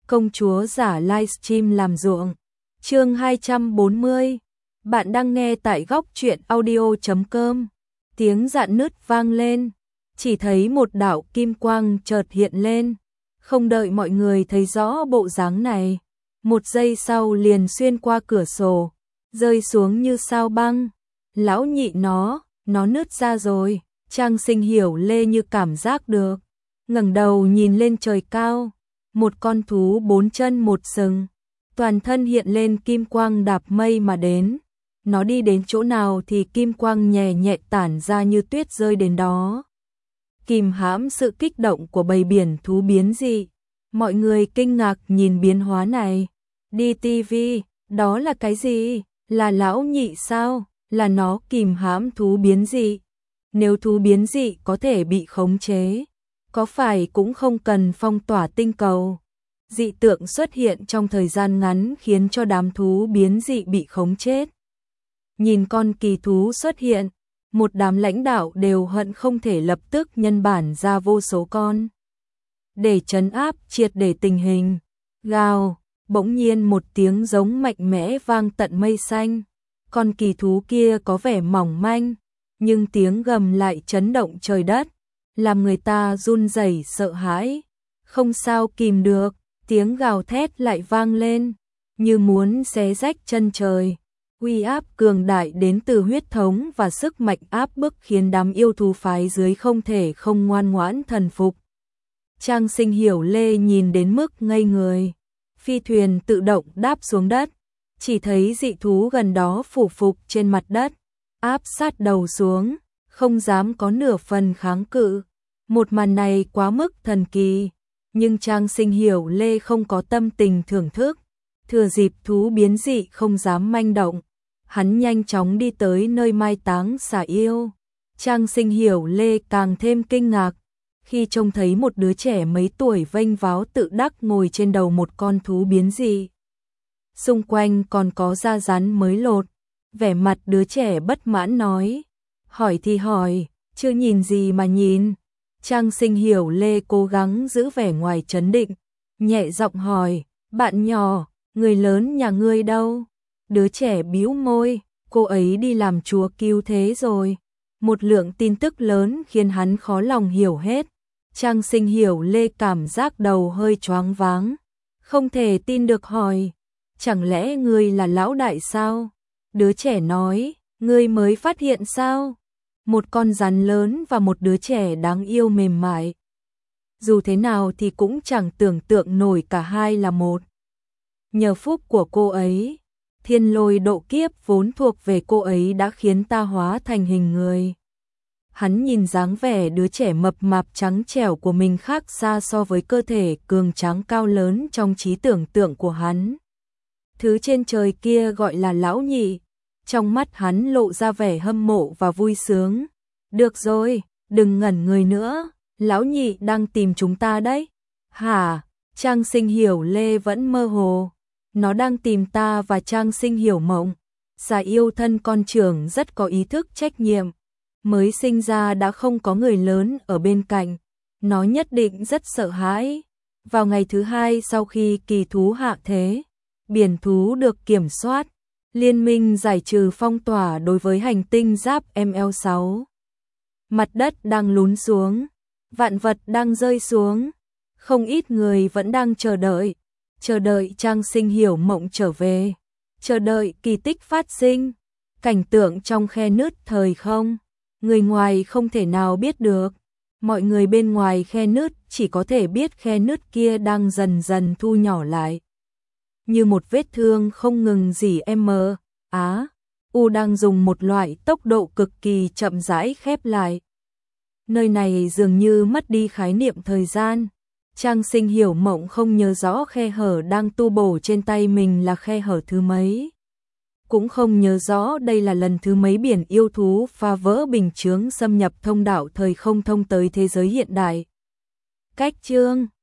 công chúa giả livestream làm ruộng. Chương 240. Bạn đang nghe tại góc truyện audio.com. Tiếng rạn nứt vang lên, chỉ thấy một đạo kim quang chợt hiện lên, không đợi mọi người thấy rõ bộ dáng này, một giây sau liền xuyên qua cửa sổ, rơi xuống như sao băng. Lão nhị nó nứt ra rồi. Trang Sinh Hiểu Lê như cảm giác được, ngẩng đầu nhìn lên trời cao, một con thú 4 chân một sừng, toàn thân hiện lên kim quang đạp mây mà đến. Nó đi đến chỗ nào thì kim quang nhẹ nhẹ tản ra như tuyết rơi đến đó, kìm hãm sự kích động của bầy biển thú biến dị. Mọi người kinh ngạc nhìn biến hóa này. Đi tivi, đó là cái gì? Là lão nhị sao? Là nó kìm hãm thú biến dị? Nếu thú biến dị có thể bị khống chế, có phải cũng không cần phong tỏa tinh cầu? Dị tượng xuất hiện trong thời gian ngắn khiến cho đám thú biến dị bị khống chết. Nhìn con kỳ thú xuất hiện, một đám lãnh đạo đều hận không thể lập tức nhân bản ra vô số con để trấn áp triệt để tình hình. Gào, bỗng nhiên một tiếng giống mạnh mẽ vang tận mây xanh. Con kỳ thú kia có vẻ mỏng manh, nhưng tiếng gầm lại chấn động trời đất, làm người ta run rẩy sợ hãi, không sao kìm được. Tiếng gào thét lại vang lên, như muốn xé rách chân trời. Uy áp cường đại đến từ huyết thống và sức mạnh áp bức khiến đám yêu thú phái dưới không thể không ngoan ngoãn thần phục. Trang Sinh Hiểu Lê nhìn đến mức ngây người. Phi thuyền tự động đáp xuống đất, chỉ thấy dị thú gần đó phủ phục trên mặt đất, áp sát đầu xuống, không dám có nửa phần kháng cự. Một màn này quá mức thần kỳ, nhưng Trang Sinh Hiểu Lê không có tâm tình thưởng thức. Thừa dịp thú biến dị không dám manh động, hắn nhanh chóng đi tới nơi mai táng xà yêu. Trang Sinh Hiểu Lê càng thêm kinh ngạc khi trông thấy một đứa trẻ mấy tuổi vênh váo tự đắc ngồi trên đầu một con thú biến dị. Xung quanh còn có da rắn mới lột. Vẻ mặt đứa trẻ bất mãn nói, hỏi thì hỏi, chưa nhìn gì mà nhìn. Trang Sinh Hiểu Lê cố gắng giữ vẻ ngoài trấn định, nhẹ giọng hỏi, bạn nhỏ, người lớn nhà ngươi đâu? Đứa trẻ bĩu môi, cô ấy đi làm chúa cứu thế rồi. Một lượng tin tức lớn khiến hắn khó lòng hiểu hết. Trang Sinh Hiểu Lê cảm giác đầu hơi choáng váng, không thể tin được hỏi, chẳng lẽ ngươi là lão đại sao? Đứa trẻ nói, ngươi mới phát hiện sao? Một con rắn lớn và một đứa trẻ đáng yêu mềm mại. Dù thế nào thì cũng chẳng tưởng tượng nổi cả hai là một. Nhờ phúc của cô ấy, thiên lôi độ kiếp vốn thuộc về cô ấy đã khiến ta hóa thành hình người. Hắn nhìn dáng vẻ đứa trẻ mập mạp trắng trẻo của mình khác xa so với cơ thể cường tráng cao lớn trong trí tưởng tượng của hắn. Thứ trên trời kia gọi là lão nhị. Trong mắt hắn lộ ra vẻ hâm mộ và vui sướng. Được rồi, đừng ngẩn người nữa, lão nhị đang tìm chúng ta đấy. Hả? Trang Sinh Hiểu Lê vẫn mơ hồ. Nó đang tìm ta và Trang Sinh Hiểu Mộng. Xà yêu thân con trưởng rất có ý thức trách nhiệm. Mới sinh ra đã không có người lớn ở bên cạnh. Nó nhất định rất sợ hãi. Vào ngày thứ 2 sau khi kỳ thú hạ thế, biển thú được kiểm soát, liên minh giải trừ phong tỏa đối với hành tinh giáp ML6. Mặt đất đang lún xuống, vạn vật đang rơi xuống. Không ít người vẫn đang chờ đợi Trang Sinh Hiểu Mộng trở về, chờ đợi kỳ tích phát sinh. Cảnh tượng trong khe nứt thời không, người ngoài không thể nào biết được. Mọi người bên ngoài khe nứt chỉ có thể biết khe nứt kia đang dần dần thu nhỏ lại, như một vết thương không ngừng rỉ U đang dùng một loại tốc độ cực kỳ chậm rãi khép lại. Nơi này dường như mất đi khái niệm thời gian. Trang Sinh Hiểu Mộng không nhớ rõ khe hở đang tu bổ trên tay mình là khe hở thứ mấy. Cũng không nhớ rõ đây là lần thứ mấy biển yêu thú phá vỡ bình chướng xâm nhập thông đạo thời không thông tới thế giới hiện đại. Cách chương